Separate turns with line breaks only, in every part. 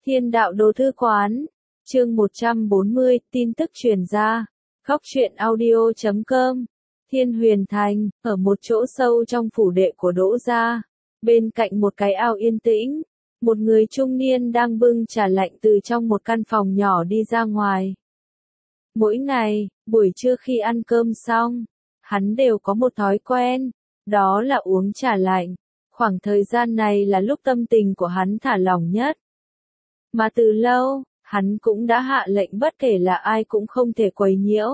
Thiên đạo đồ thư quán, chương 140, tin tức truyền ra. Góc truyện audio.com. Thiên Huyền Thành, ở một chỗ sâu trong phủ đệ của Đỗ gia, bên cạnh một cái ao yên tĩnh, một người trung niên đang bưng trà lạnh từ trong một căn phòng nhỏ đi ra ngoài. Mỗi ngày, buổi trưa khi ăn cơm xong, hắn đều có một thói quen, đó là uống trà lạnh. Khoảng thời gian này là lúc tâm tình của hắn thả lỏng nhất. Mà từ lâu, hắn cũng đã hạ lệnh bất kể là ai cũng không thể quấy nhiễu.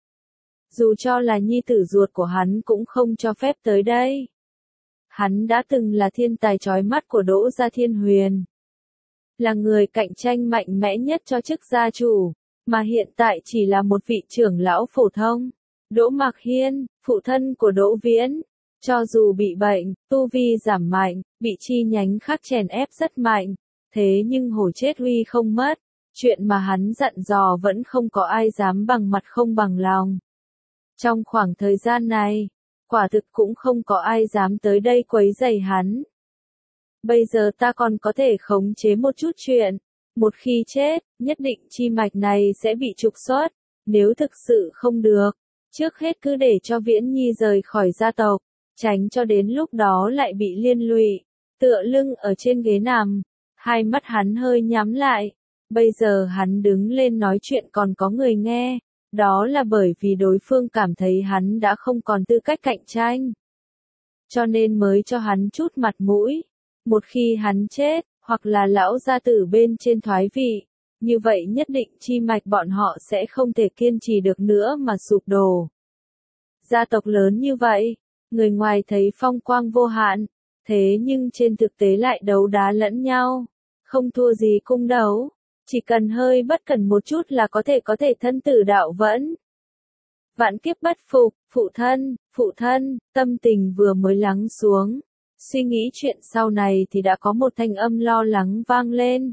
Dù cho là nhi tử ruột của hắn cũng không cho phép tới đây. Hắn đã từng là thiên tài chói mắt của Đỗ gia Thiên Huyền. Là người cạnh tranh mạnh mẽ nhất cho chức gia chủ, mà hiện tại chỉ là một vị trưởng lão phổ thông. Đỗ Mạc Hiên, phụ thân của Đỗ Viễn, cho dù bị bệnh, tu vi giảm mạnh, bị chi nhánh khác chèn ép rất mạnh, thế nhưng hổ chết uy không mất, chuyện mà hắn dặn dò vẫn không có ai dám bằng mặt không bằng lòng. Trong khoảng thời gian này, quả thực cũng không có ai dám tới đây quấy rầy hắn. Bây giờ ta còn có thể khống chế một chút chuyện, một khi chết, nhất định chi mạch này sẽ bị trục xuất, nếu thực sự không được, trước hết cứ để cho Viễn Nhi rời khỏi gia tộc, tránh cho đến lúc đó lại bị liên lụy. Tựa lưng ở trên ghế nằm, hai mắt hắn hơi nhắm lại, bây giờ hắn đứng lên nói chuyện còn có người nghe, đó là bởi vì đối phương cảm thấy hắn đã không còn tư cách cạnh tranh. Cho nên mới cho hắn chút mặt mũi, một khi hắn chết, hoặc là lão gia tử bên trên thoái vị, như vậy nhất định chi mạch bọn họ sẽ không thể kiên trì được nữa mà sụp đổ. Gia tộc lớn như vậy, người ngoài thấy phong quang vô hạn, thế nhưng trên thực tế lại đấu đá lẫn nhau, không thua gì cung đấu, chỉ cần hơi bất cẩn một chút là có thể thân tử đạo vẫn. Vạn kiếp bất phục, phụ thân, tâm tình vừa mới lắng xuống, suy nghĩ chuyện sau này thì đã có một thanh âm lo lắng vang lên.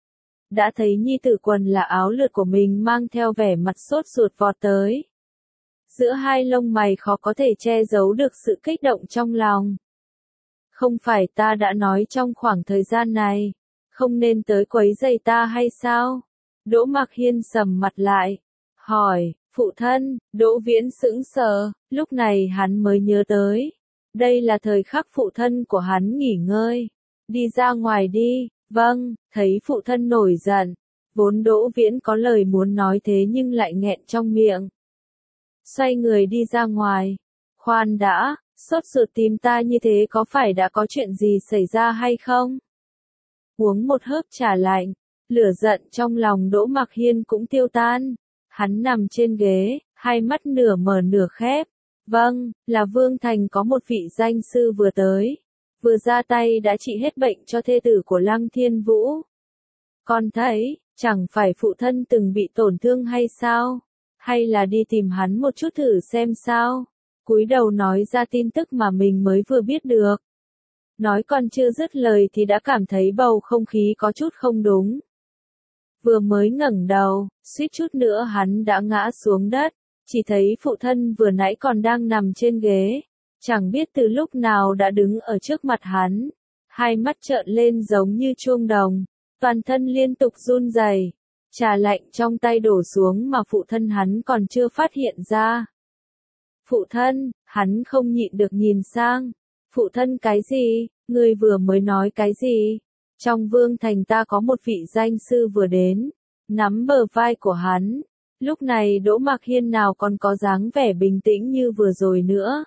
Đã thấy nhi tử quần là áo lượt của mình mang theo vẻ mặt sốt ruột vọt tới. Giữa hai lông mày khó có thể che giấu được sự kích động trong lòng. Không phải ta đã nói trong khoảng thời gian này, không nên tới quấy rầy ta hay sao? Đỗ Mạc Hiên sầm mặt lại, hỏi, phụ thân. Đỗ Viễn sững sờ, lúc này hắn mới nhớ tới. Đây là thời khắc phụ thân của hắn nghỉ ngơi. Đi ra ngoài đi, vâng, thấy phụ thân nổi giận. Vốn Đỗ Viễn có lời muốn nói thế nhưng lại nghẹn trong miệng. Xoay người đi ra ngoài. Khoan đã, sốt ruột tìm ta như thế có phải đã có chuyện gì xảy ra hay không? Uống một hớp trà lạnh, lửa giận trong lòng Đỗ Mạc Hiên cũng tiêu tan. Hắn nằm trên ghế, hai mắt nửa mở nửa khép. Vâng, là Vương Thành có một vị danh sư vừa tới. Vừa ra tay đã trị hết bệnh cho thê tử của Lăng Thiên Vũ. Con thấy, chẳng phải phụ thân từng bị tổn thương hay sao? Hay là đi tìm hắn một chút thử xem sao? Cúi đầu nói ra tin tức mà mình mới vừa biết được. Nói còn chưa dứt lời thì đã cảm thấy bầu không khí có chút không đúng. Vừa mới ngẩng đầu, suýt chút nữa hắn đã ngã xuống đất, chỉ thấy phụ thân vừa nãy còn đang nằm trên ghế, chẳng biết từ lúc nào đã đứng ở trước mặt hắn, hai mắt trợn lên giống như chuông đồng, toàn thân liên tục run rẩy, trà lạnh trong tay đổ xuống mà phụ thân hắn còn chưa phát hiện ra. Phụ thân, hắn không nhịn được nhìn sang. Phụ thân cái gì? Ngươi vừa mới nói cái gì? Trong Vương Thành ta có một vị danh sư vừa đến, nắm bờ vai của hắn. Lúc này Đỗ Mạc Hiên nào còn có dáng vẻ bình tĩnh như vừa rồi nữa.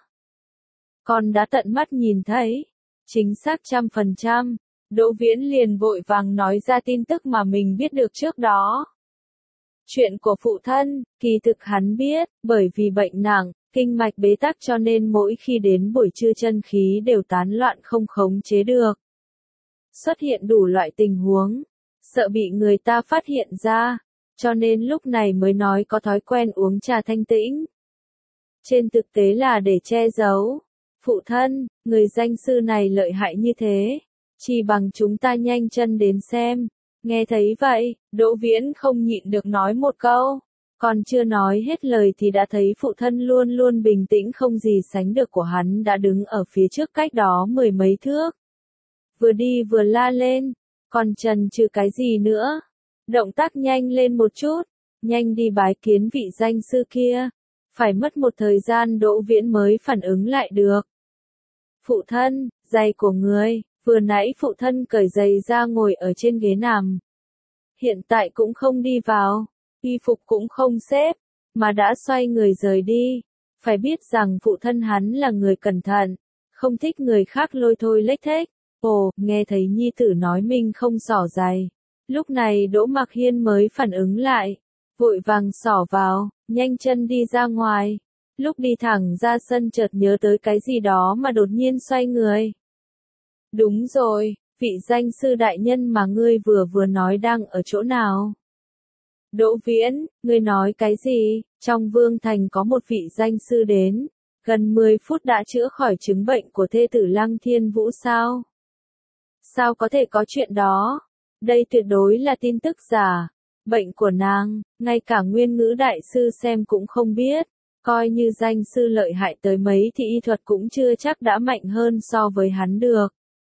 Con đã tận mắt nhìn thấy. Chính xác 100%. Đỗ Viễn liền vội vàng nói ra tin tức mà mình biết được trước đó. Chuyện của phụ thân, kỳ thực hắn biết, bởi vì bệnh nặng, kinh mạch bế tắc cho nên mỗi khi đến buổi trưa chân khí đều tán loạn không khống chế được. Xuất hiện đủ loại tình huống, sợ bị người ta phát hiện ra, cho nên lúc này mới nói có thói quen uống trà thanh tĩnh. Trên thực tế là để che giấu. Phụ thân, người danh sư này lợi hại như thế, chỉ bằng chúng ta nhanh chân đến xem. Nghe thấy vậy, Đỗ Viễn không nhịn được nói một câu. Còn chưa nói hết lời thì đã thấy phụ thân luôn luôn bình tĩnh không gì sánh được của hắn đã đứng ở phía trước cách đó mười mấy thước. Vừa đi vừa la lên, còn chần chừ cái gì nữa? Động tác nhanh lên một chút, nhanh đi bái kiến vị danh sư kia. Phải mất một thời gian Đỗ Viễn mới phản ứng lại được. Phụ thân, giày của người, vừa nãy phụ thân cởi giày ra ngồi ở trên ghế nằm. Hiện tại cũng không đi vào, y phục cũng không xếp, mà đã xoay người rời đi. Phải biết rằng phụ thân hắn là người cẩn thận, không thích người khác lôi thôi lếch thếch. Ồ, nghe thấy nhi tử nói mình không xỏ giày. Lúc này Đỗ Mặc Hiên mới phản ứng lại, vội vàng xỏ vào, nhanh chân đi ra ngoài. Lúc đi thẳng ra sân chợt nhớ tới cái gì đó mà đột nhiên xoay người. Đúng rồi, vị danh sư đại nhân mà ngươi vừa nói đang ở chỗ nào? Đỗ Viễn, ngươi nói cái gì? Trong Vương Thành có một vị danh sư đến, gần 10 phút đã chữa khỏi chứng bệnh của thê tử Lăng Thiên Vũ sao? Sao có thể có chuyện đó? Đây tuyệt đối là tin tức giả. Bệnh của nàng, ngay cả Nguyên Ngữ đại sư xem cũng không biết. Coi như danh sư lợi hại tới mấy thì y thuật cũng chưa chắc đã mạnh hơn so với hắn được.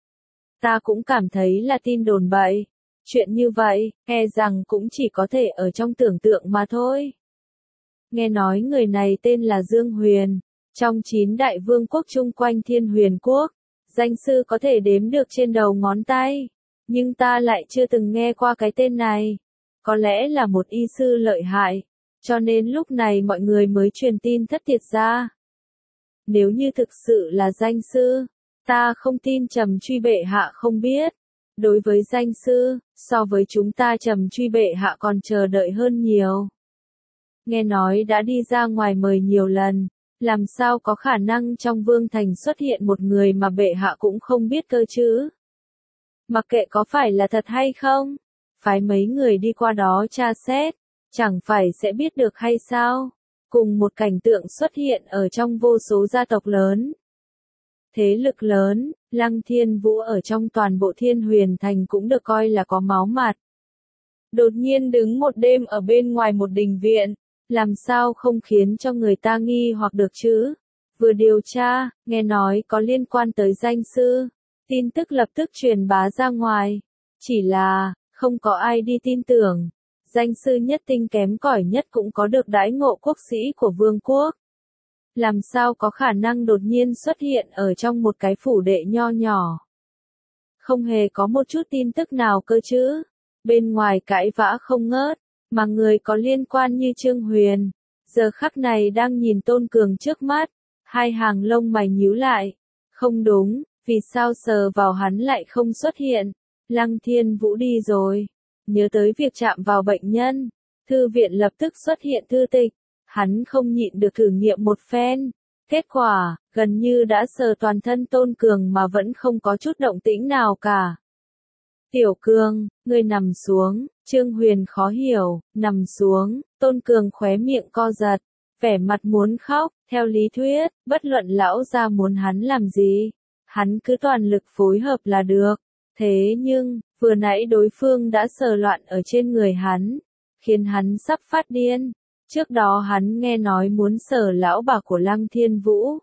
Ta cũng cảm thấy là tin đồn bậy. Chuyện như vậy, e rằng cũng chỉ có thể ở trong tưởng tượng mà thôi. Nghe nói người này tên là Dương Huyền. Trong 9 đại vương quốc chung quanh Thiên Huyền Quốc, danh sư có thể đếm được trên đầu ngón tay. Nhưng ta lại chưa từng nghe qua cái tên này. Có lẽ là một y sư lợi hại. Cho nên lúc này mọi người mới truyền tin thất thiệt ra. Nếu như thực sự là danh sư, ta không tin Trầm Truy bệ hạ không biết. Đối với danh sư, so với chúng ta Trầm Truy bệ hạ còn chờ đợi hơn nhiều. Nghe nói đã đi ra ngoài mời nhiều lần, làm sao có khả năng trong Vương Thành xuất hiện một người mà bệ hạ cũng không biết cơ chứ? Mặc kệ có phải là thật hay không, phái mấy người đi qua đó tra xét, chẳng phải sẽ biết được hay sao? Cùng một cảnh tượng xuất hiện ở trong vô số gia tộc lớn. Thế lực lớn, Lăng Thiên Vũ ở trong toàn bộ Thiên Huyền Thành cũng được coi là có máu mặt. Đột nhiên đứng một đêm ở bên ngoài một đình viện, làm sao không khiến cho người ta nghi hoặc được chứ? Vừa điều tra, nghe nói có liên quan tới danh sư, tin tức lập tức truyền bá ra ngoài. Chỉ là, không có ai đi tin tưởng. Danh sư nhất tinh kém cỏi nhất cũng có được đãi ngộ quốc sĩ của vương quốc. Làm sao có khả năng đột nhiên xuất hiện ở trong một cái phủ đệ nho nhỏ. Không hề có một chút tin tức nào cơ chứ. Bên ngoài cãi vã không ngớt, mà người có liên quan như Trương Huyền, giờ khắc này đang nhìn Tôn Cường trước mắt, hai hàng lông mày nhíu lại. Không đúng, vì sao sờ vào hắn lại không xuất hiện? Lăng Thiên Vũ đi rồi. Nhớ tới việc chạm vào bệnh nhân, thư viện lập tức xuất hiện thư tịch. Hắn không nhịn được thử nghiệm một phen. Kết quả, gần như đã sờ toàn thân Tôn Cường mà vẫn không có chút động tĩnh nào cả. Tiểu Cường, ngươi nằm xuống. Trương Huyền khó hiểu, nằm xuống. Tôn Cường khóe miệng co giật, vẻ mặt muốn khóc. Theo lý thuyết, bất luận lão gia muốn hắn làm gì, hắn cứ toàn lực phối hợp là được. Thế nhưng, vừa nãy đối phương đã sờ loạn ở trên người hắn, khiến hắn sắp phát điên. Trước đó hắn nghe nói muốn sờ lão bà của Lăng Thiên Vũ.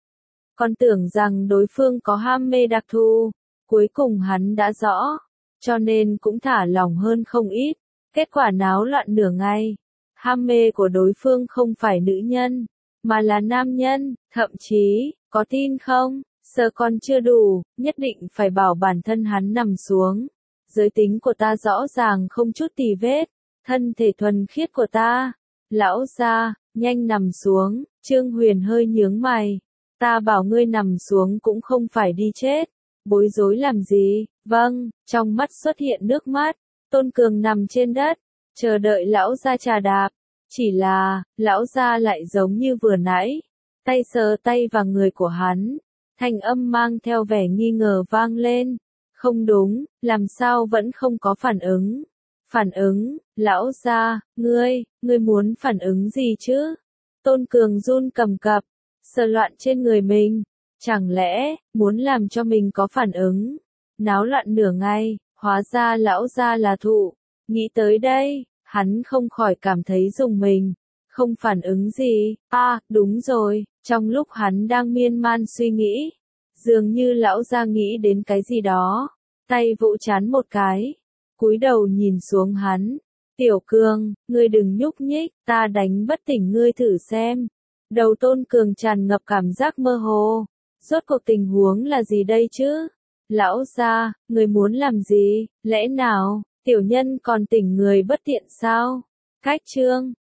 Còn tưởng rằng đối phương có ham mê đặc thù, cuối cùng hắn đã rõ, cho nên cũng thả lỏng hơn không ít. Kết quả náo loạn nửa ngày. Ham mê của đối phương không phải nữ nhân, mà là nam nhân, thậm chí, có tin không? Sờ còn chưa đủ, nhất định phải bảo bản thân hắn nằm xuống. Giới tính của ta rõ ràng không chút tì vết, thân thể thuần khiết của ta. Lão gia, nhanh nằm xuống. Trương Huyền hơi nhướng mày. Ta bảo ngươi nằm xuống cũng không phải đi chết. Bối rối làm gì? Vâng, trong mắt xuất hiện nước mắt. Tôn Cường nằm trên đất, chờ đợi lão gia trà đạp. Chỉ là, lão gia lại giống như vừa nãy. Tay sờ tay vào người của hắn. Thanh âm mang theo vẻ nghi ngờ vang lên. Không đúng, làm sao vẫn không có phản ứng? Phản ứng, lão gia, ngươi muốn phản ứng gì chứ? Tôn Cường run cầm cập, sờ loạn trên người mình. Chẳng lẽ, muốn làm cho mình có phản ứng? Náo loạn nửa ngày, hóa ra lão gia là thụ. Nghĩ tới đây, hắn không khỏi cảm thấy rùng mình. Không phản ứng gì? Đúng rồi, trong lúc hắn đang miên man suy nghĩ, dường như lão gia nghĩ đến cái gì đó. tay vỗ trán một cái, cúi đầu nhìn xuống hắn. Tiểu Cường, ngươi đừng nhúc nhích, ta đánh bất tỉnh ngươi thử xem. Đầu Tôn Cường tràn ngập cảm giác mơ hồ. Rốt cuộc tình huống là gì đây chứ? Lão gia, người muốn làm gì? Lẽ nào, tiểu nhân còn tỉnh người bất tiện sao? Cách chương